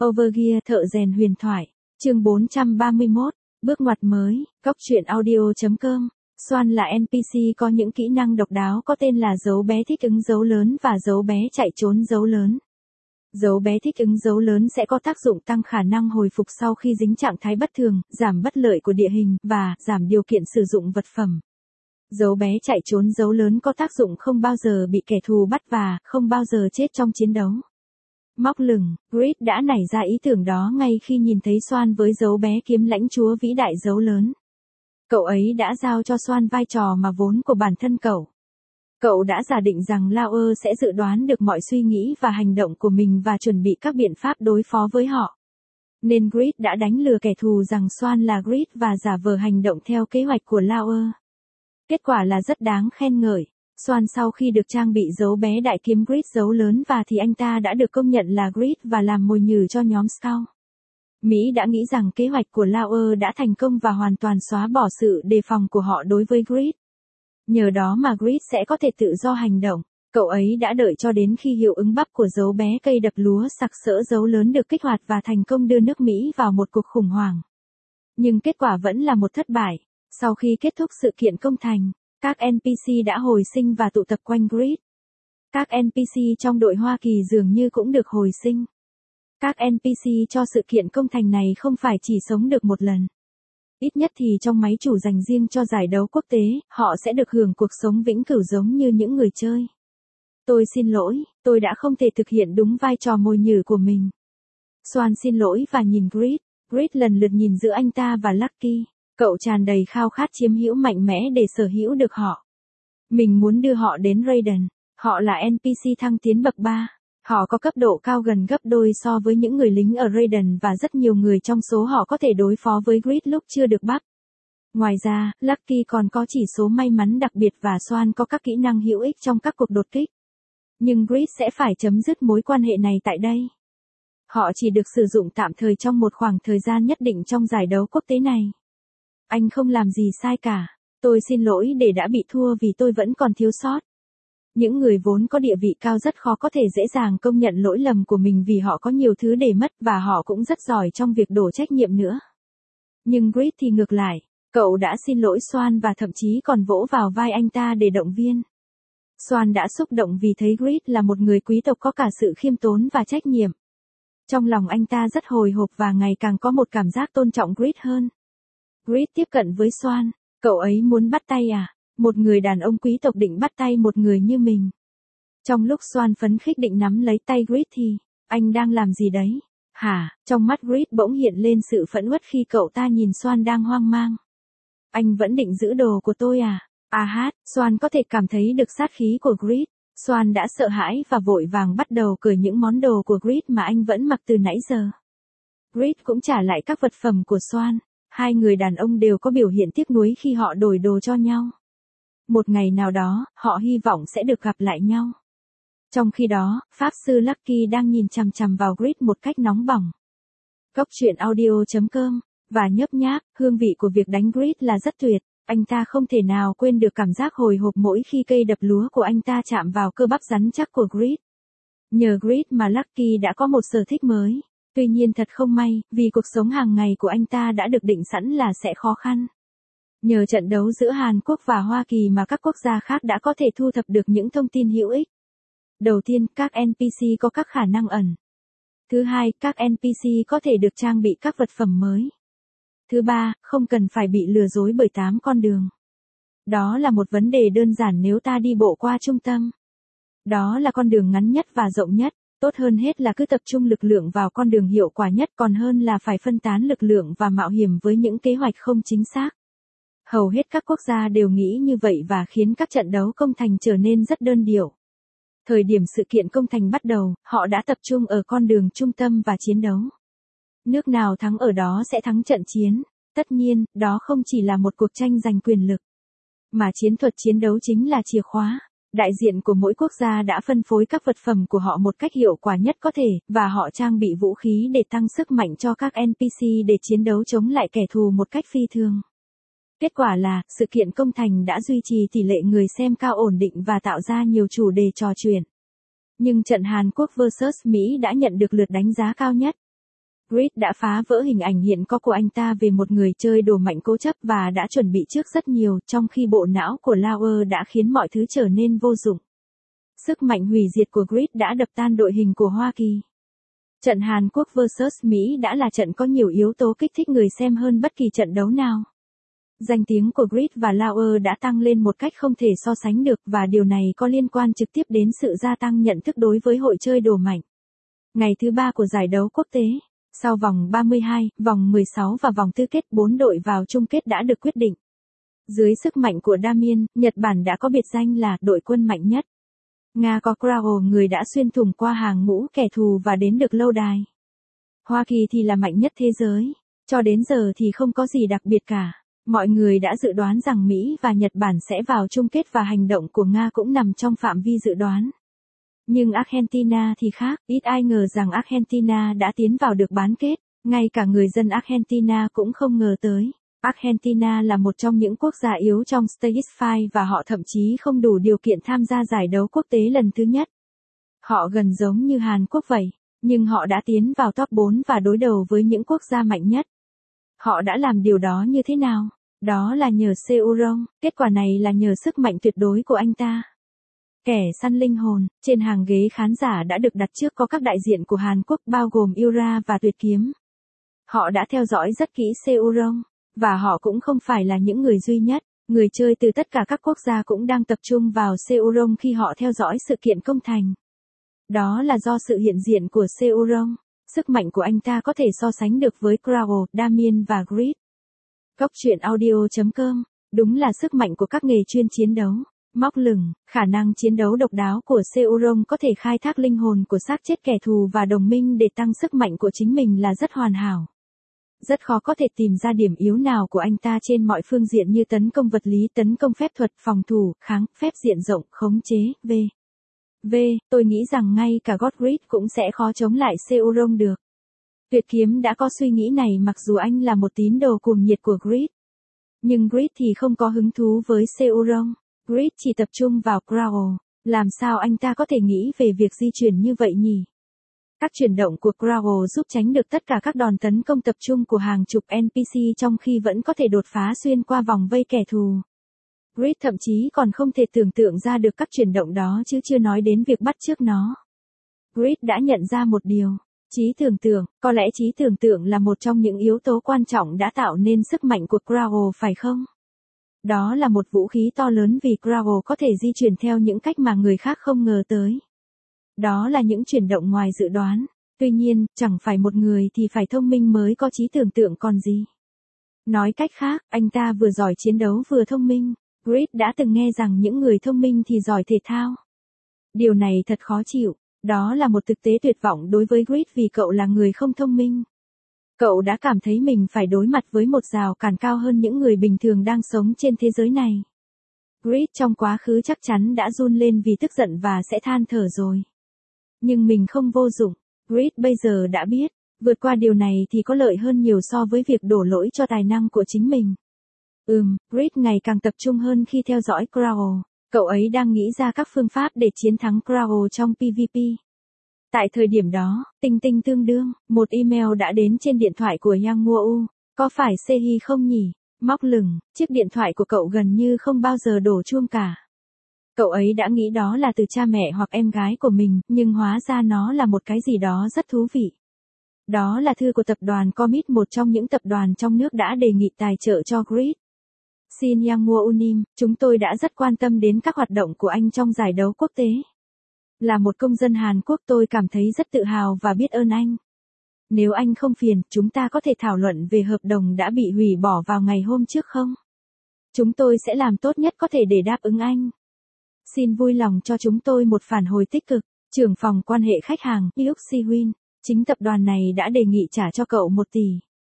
Overgear thợ rèn huyền thoại. Chương 431. Bước ngoặt mới. Góc truyện audio.com. Swan là NPC có những kỹ năng độc đáo có tên là dấu bé thích ứng dấu lớn và dấu bé chạy trốn dấu lớn. Dấu bé thích ứng dấu lớn sẽ có tác dụng tăng khả năng hồi phục sau khi dính trạng thái bất thường, giảm bất lợi của địa hình và giảm điều kiện sử dụng vật phẩm. Dấu bé chạy trốn dấu lớn có tác dụng không bao giờ bị kẻ thù bắt và không bao giờ chết trong chiến đấu. Móc lửng, Grid đã nảy ra ý tưởng đó ngay khi nhìn thấy Swan với dấu bé kiếm lãnh chúa vĩ đại dấu lớn. Cậu ấy đã giao cho Swan vai trò mà vốn của bản thân cậu. Cậu đã giả định rằng Lauer sẽ dự đoán được mọi suy nghĩ và hành động của mình và chuẩn bị các biện pháp đối phó với họ. Nên Grid đã đánh lừa kẻ thù rằng Swan là Grid và giả vờ hành động theo kế hoạch của Lauer. Kết quả là rất đáng khen ngợi. Swan sau khi được trang bị dấu bé đại kiếm Grid dấu lớn và thì anh ta đã được công nhận là Grid và làm mồi nhử cho nhóm Scout. Mỹ đã nghĩ rằng kế hoạch của Lauer đã thành công và hoàn toàn xóa bỏ sự đề phòng của họ đối với Grid. Nhờ đó mà Grid sẽ có thể tự do hành động. Cậu ấy đã đợi cho đến khi hiệu ứng bắp của dấu bé cây đập lúa sặc sỡ dấu lớn được kích hoạt và thành công đưa nước Mỹ vào một cuộc khủng hoảng. Nhưng kết quả vẫn là một thất bại. Sau khi kết thúc sự kiện công thành, các NPC đã hồi sinh và tụ tập quanh Grid. Các NPC trong đội Hoa Kỳ dường như cũng được hồi sinh. Các NPC cho sự kiện công thành này không phải chỉ sống được một lần. Ít nhất thì trong máy chủ dành riêng cho giải đấu quốc tế, họ sẽ được hưởng cuộc sống vĩnh cửu giống như những người chơi. Tôi xin lỗi, tôi đã không thể thực hiện đúng vai trò mồi nhử của mình. Swan xin lỗi và nhìn Grid. Grid lần lượt nhìn giữa anh ta và Lucky. Cậu tràn đầy khao khát chiếm hữu mạnh mẽ để sở hữu được họ. Mình muốn đưa họ đến Raiden. Họ là NPC thăng tiến bậc 3. Họ có cấp độ cao gần gấp đôi so với những người lính ở Raiden và rất nhiều người trong số họ có thể đối phó với Grid lúc chưa được bắt. Ngoài ra, Lucky còn có chỉ số may mắn đặc biệt và Swan có các kỹ năng hữu ích trong các cuộc đột kích. Nhưng Grid sẽ phải chấm dứt mối quan hệ này tại đây. Họ chỉ được sử dụng tạm thời trong một khoảng thời gian nhất định trong giải đấu quốc tế này. Anh không làm gì sai cả. Tôi xin lỗi để đã bị thua vì tôi vẫn còn thiếu sót. Những người vốn có địa vị cao rất khó có thể dễ dàng công nhận lỗi lầm của mình vì họ có nhiều thứ để mất và họ cũng rất giỏi trong việc đổ trách nhiệm nữa. Nhưng Grid thì ngược lại, cậu đã xin lỗi Swan và thậm chí còn vỗ vào vai anh ta để động viên. Swan đã xúc động vì thấy Grid là một người quý tộc có cả sự khiêm tốn và trách nhiệm. Trong lòng anh ta rất hồi hộp và ngày càng có một cảm giác tôn trọng Grid hơn. Grid tiếp cận với Swan. Cậu ấy muốn bắt tay à? Một người đàn ông quý tộc định bắt tay một người như mình. Trong lúc Swan phấn khích định nắm lấy tay Grid thì, anh đang làm gì đấy? Hả? Trong mắt Grid bỗng hiện lên sự phẫn uất khi cậu ta nhìn Swan đang hoang mang. Anh vẫn định giữ đồ của tôi à? Swan có thể cảm thấy được sát khí của Grid. Swan đã sợ hãi và vội vàng bắt đầu cởi những món đồ của Grid mà anh vẫn mặc từ nãy giờ. Grid cũng trả lại các vật phẩm của Swan. Hai người đàn ông đều có biểu hiện tiếc nuối khi họ đổi đồ cho nhau. Một ngày nào đó, họ hy vọng sẽ được gặp lại nhau. Trong khi đó, Pháp sư Lucky đang nhìn chằm chằm vào Grid một cách nóng bỏng. Góc truyện audio.com. Và nhấp nháp, hương vị của việc đánh Grid là rất tuyệt. Anh ta không thể nào quên được cảm giác hồi hộp mỗi khi cây đập lúa của anh ta chạm vào cơ bắp rắn chắc của Grid. Nhờ Grid mà Lucky đã có một sở thích mới. Tuy nhiên thật không may, vì cuộc sống hàng ngày của anh ta đã được định sẵn là sẽ khó khăn. Nhờ trận đấu giữa Hàn Quốc và Hoa Kỳ mà các quốc gia khác đã có thể thu thập được những thông tin hữu ích. Đầu tiên, các NPC có các khả năng ẩn. Thứ hai, các NPC có thể được trang bị các vật phẩm mới. Thứ ba, không cần phải bị lừa dối bởi 8 con đường. Đó là một vấn đề đơn giản nếu ta đi bộ qua trung tâm. Đó là con đường ngắn nhất và rộng nhất. Tốt hơn hết là cứ tập trung lực lượng vào con đường hiệu quả nhất còn hơn là phải phân tán lực lượng và mạo hiểm với những kế hoạch không chính xác. Hầu hết các quốc gia đều nghĩ như vậy và khiến các trận đấu công thành trở nên rất đơn điệu. Thời điểm sự kiện công thành bắt đầu, họ đã tập trung ở con đường trung tâm và chiến đấu. Nước nào thắng ở đó sẽ thắng trận chiến. Tất nhiên, đó không chỉ là một cuộc tranh giành quyền lực, mà chiến thuật chiến đấu chính là chìa khóa. Đại diện của mỗi quốc gia đã phân phối các vật phẩm của họ một cách hiệu quả nhất có thể, và họ trang bị vũ khí để tăng sức mạnh cho các NPC để chiến đấu chống lại kẻ thù một cách phi thường. Kết quả là, sự kiện công thành đã duy trì tỷ lệ người xem cao ổn định và tạo ra nhiều chủ đề trò chuyện. Nhưng trận Hàn Quốc vs Mỹ đã nhận được lượt đánh giá cao nhất. Grid đã phá vỡ hình ảnh hiện có của anh ta về một người chơi đồ mạnh cố chấp và đã chuẩn bị trước rất nhiều, trong khi bộ não của Lauer đã khiến mọi thứ trở nên vô dụng. Sức mạnh hủy diệt của Grid đã đập tan đội hình của Hoa Kỳ. Trận Hàn Quốc vs Mỹ đã là trận có nhiều yếu tố kích thích người xem hơn bất kỳ trận đấu nào. Danh tiếng của Grid và Lauer đã tăng lên một cách không thể so sánh được và điều này có liên quan trực tiếp đến sự gia tăng nhận thức đối với hội chơi đồ mạnh. Ngày thứ 3 của giải đấu quốc tế, sau vòng 32, vòng 16 và vòng tứ kết, 4 đội vào chung kết đã được quyết định. Dưới sức mạnh của Damien, Nhật Bản đã có biệt danh là đội quân mạnh nhất. Nga có Krao, người đã xuyên thủng qua hàng ngũ kẻ thù và đến được lâu đài. Hoa Kỳ thì là mạnh nhất thế giới. Cho đến giờ thì không có gì đặc biệt cả. Mọi người đã dự đoán rằng Mỹ và Nhật Bản sẽ vào chung kết và hành động của Nga cũng nằm trong phạm vi dự đoán. Nhưng Argentina thì khác, ít ai ngờ rằng Argentina đã tiến vào được bán kết, ngay cả người dân Argentina cũng không ngờ tới. Argentina là một trong những quốc gia yếu trong Stage 5 và họ thậm chí không đủ điều kiện tham gia giải đấu quốc tế lần thứ nhất. Họ gần giống như Hàn Quốc vậy, nhưng họ đã tiến vào top 4 và đối đầu với những quốc gia mạnh nhất. Họ đã làm điều đó như thế nào? Đó là nhờ Seourong, kết quả này là nhờ sức mạnh tuyệt đối của anh ta. Kẻ săn linh hồn, trên hàng ghế khán giả đã được đặt trước có các đại diện của Hàn Quốc bao gồm Yura và Tuyệt Kiếm. Họ đã theo dõi rất kỹ Seourong, và họ cũng không phải là những người duy nhất, người chơi từ tất cả các quốc gia cũng đang tập trung vào Seourong khi họ theo dõi sự kiện công thành. Đó là do sự hiện diện của Seourong, sức mạnh của anh ta có thể so sánh được với Krao, Damien và Grid. Góc truyện audio.com, đúng là sức mạnh của các nghề chuyên chiến đấu. Móc lửng, khả năng chiến đấu độc đáo của Seourong có thể khai thác linh hồn của xác chết kẻ thù và đồng minh để tăng sức mạnh của chính mình là rất hoàn hảo. Rất khó có thể tìm ra điểm yếu nào của anh ta trên mọi phương diện như tấn công vật lý, tấn công phép thuật, phòng thủ, kháng, phép diện rộng, khống chế, v. Tôi nghĩ rằng ngay cả Godfrey cũng sẽ khó chống lại Seourong được. Tuyệt Kiếm đã có suy nghĩ này mặc dù anh là một tín đồ cuồng nhiệt của Grid. Nhưng Grid thì không có hứng thú với Seourong. Grid chỉ tập trung vào Krao. Làm sao anh ta có thể nghĩ về việc di chuyển như vậy nhỉ? Các chuyển động của Krao giúp tránh được tất cả các đòn tấn công tập trung của hàng chục NPC trong khi vẫn có thể đột phá xuyên qua vòng vây kẻ thù. Grid thậm chí còn không thể tưởng tượng ra được các chuyển động đó chứ chưa nói đến việc bắt chước nó. Grid đã nhận ra một điều. Trí tưởng tượng, có lẽ trí tưởng tượng là một trong những yếu tố quan trọng đã tạo nên sức mạnh của Krao phải không? Đó là một vũ khí to lớn vì Krao có thể di chuyển theo những cách mà người khác không ngờ tới. Đó là những chuyển động ngoài dự đoán. Tuy nhiên, chẳng phải một người thì phải thông minh mới có trí tưởng tượng còn gì. Nói cách khác, anh ta vừa giỏi chiến đấu vừa thông minh. Grid đã từng nghe rằng những người thông minh thì giỏi thể thao. Điều này thật khó chịu. Đó là một thực tế tuyệt vọng đối với Grid vì cậu là người không thông minh. Cậu đã cảm thấy mình phải đối mặt với một rào cản cao hơn những người bình thường đang sống trên thế giới này. Grid trong quá khứ chắc chắn đã run lên vì tức giận và sẽ than thở rồi. Nhưng mình không vô dụng. Grid bây giờ đã biết, vượt qua điều này thì có lợi hơn nhiều so với việc đổ lỗi cho tài năng của chính mình. Grid ngày càng tập trung hơn khi theo dõi Krao. Cậu ấy đang nghĩ ra các phương pháp để chiến thắng Krao trong PvP. Tại thời điểm đó, tinh tương đương, một email đã đến trên điện thoại của Yang Nguo. Có phải Sehi không nhỉ? Móc lửng, chiếc điện thoại của cậu gần như không bao giờ đổ chuông cả. Cậu ấy đã nghĩ đó là từ cha mẹ hoặc em gái của mình, nhưng hóa ra nó là một cái gì đó rất thú vị. Đó là thư của tập đoàn Commit, một trong những tập đoàn trong nước đã đề nghị tài trợ cho Grid. Xin Yang Nguo Unim, chúng tôi đã rất quan tâm đến các hoạt động của anh trong giải đấu quốc tế. Là một công dân Hàn Quốc tôi cảm thấy rất tự hào và biết ơn anh. Nếu anh không phiền, chúng ta có thể thảo luận về hợp đồng đã bị hủy bỏ vào ngày hôm trước không? Chúng tôi sẽ làm tốt nhất có thể để đáp ứng anh. Xin vui lòng cho chúng tôi một phản hồi tích cực. Trưởng phòng quan hệ khách hàng, Hyuk Si-win, chính tập đoàn này đã đề nghị trả cho cậu 1 tỷ.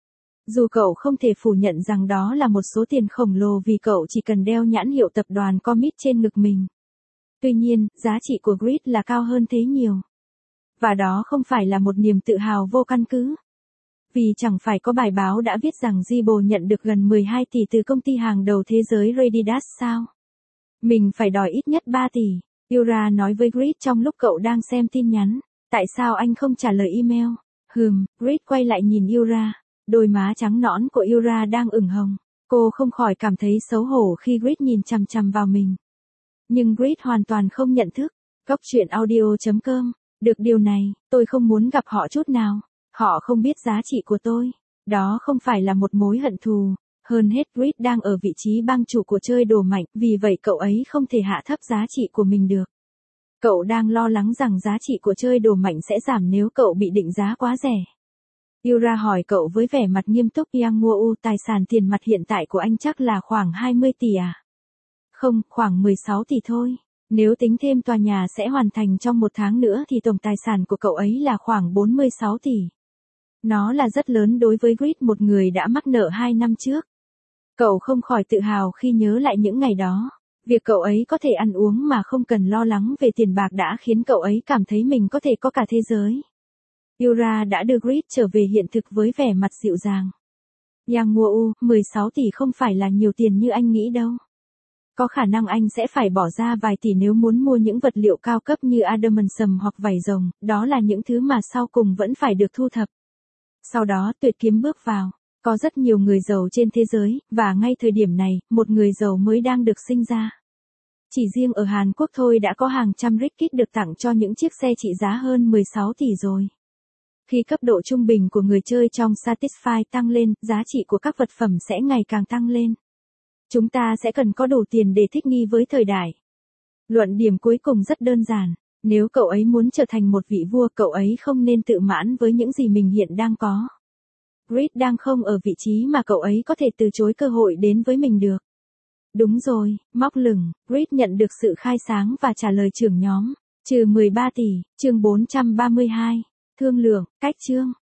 Dù cậu không thể phủ nhận rằng đó là một số tiền khổng lồ vì cậu chỉ cần đeo nhãn hiệu tập đoàn Commit trên ngực mình. Tuy nhiên, giá trị của Grid là cao hơn thế nhiều. Và đó không phải là một niềm tự hào vô căn cứ. Vì chẳng phải có bài báo đã viết rằng Zibo nhận được gần 12 tỷ từ công ty hàng đầu thế giới Adidas sao? Mình phải đòi ít nhất 3 tỷ. Yura nói với Grid trong lúc cậu đang xem tin nhắn. Tại sao anh không trả lời email? Grid quay lại nhìn Yura. Đôi má trắng nõn của Yura đang ửng hồng. Cô không khỏi cảm thấy xấu hổ khi Grid nhìn chằm chằm vào mình. Nhưng Grid hoàn toàn không nhận thức. Cốc truyện audio.com. Được điều này, tôi không muốn gặp họ chút nào. Họ không biết giá trị của tôi. Đó không phải là một mối hận thù. Hơn hết Grid đang ở vị trí bang chủ của chơi đồ mạnh, vì vậy cậu ấy không thể hạ thấp giá trị của mình được. Cậu đang lo lắng rằng giá trị của chơi đồ mạnh sẽ giảm nếu cậu bị định giá quá rẻ. Yura hỏi cậu với vẻ mặt nghiêm túc. Yang Nguo, tài sản tiền mặt hiện tại của anh chắc là khoảng 20 tỷ à? Không, khoảng 16 tỷ thôi. Nếu tính thêm tòa nhà sẽ hoàn thành trong 1 tháng nữa thì tổng tài sản của cậu ấy là khoảng 46 tỷ. Nó là rất lớn đối với Grid, một người đã mắc nợ 2 năm trước. Cậu không khỏi tự hào khi nhớ lại những ngày đó. Việc cậu ấy có thể ăn uống mà không cần lo lắng về tiền bạc đã khiến cậu ấy cảm thấy mình có thể có cả thế giới. Yura đã đưa Grid trở về hiện thực với vẻ mặt dịu dàng. Yang Nguo, 16 tỷ không phải là nhiều tiền như anh nghĩ đâu. Có khả năng anh sẽ phải bỏ ra vài tỷ nếu muốn mua những vật liệu cao cấp như adamantium hoặc vảy rồng, đó là những thứ mà sau cùng vẫn phải được thu thập. Sau đó Tuyệt Kiếm bước vào. Có rất nhiều người giàu trên thế giới, và ngay thời điểm này, một người giàu mới đang được sinh ra. Chỉ riêng ở Hàn Quốc thôi đã có hàng trăm ringgit được tặng cho những chiếc xe trị giá hơn 16 tỷ rồi. Khi cấp độ trung bình của người chơi trong Satisfy tăng lên, giá trị của các vật phẩm sẽ ngày càng tăng lên. Chúng ta sẽ cần có đủ tiền để thích nghi với thời đại. Luận điểm cuối cùng rất đơn giản. Nếu cậu ấy muốn trở thành một vị vua, cậu ấy không nên tự mãn với những gì mình hiện đang có. Grid đang không ở vị trí mà cậu ấy có thể từ chối cơ hội đến với mình được. Đúng rồi, móc lửng, Grid nhận được sự khai sáng và trả lời trưởng nhóm. Trừ 13 tỷ, chương 432. Thương lượng, cách chương.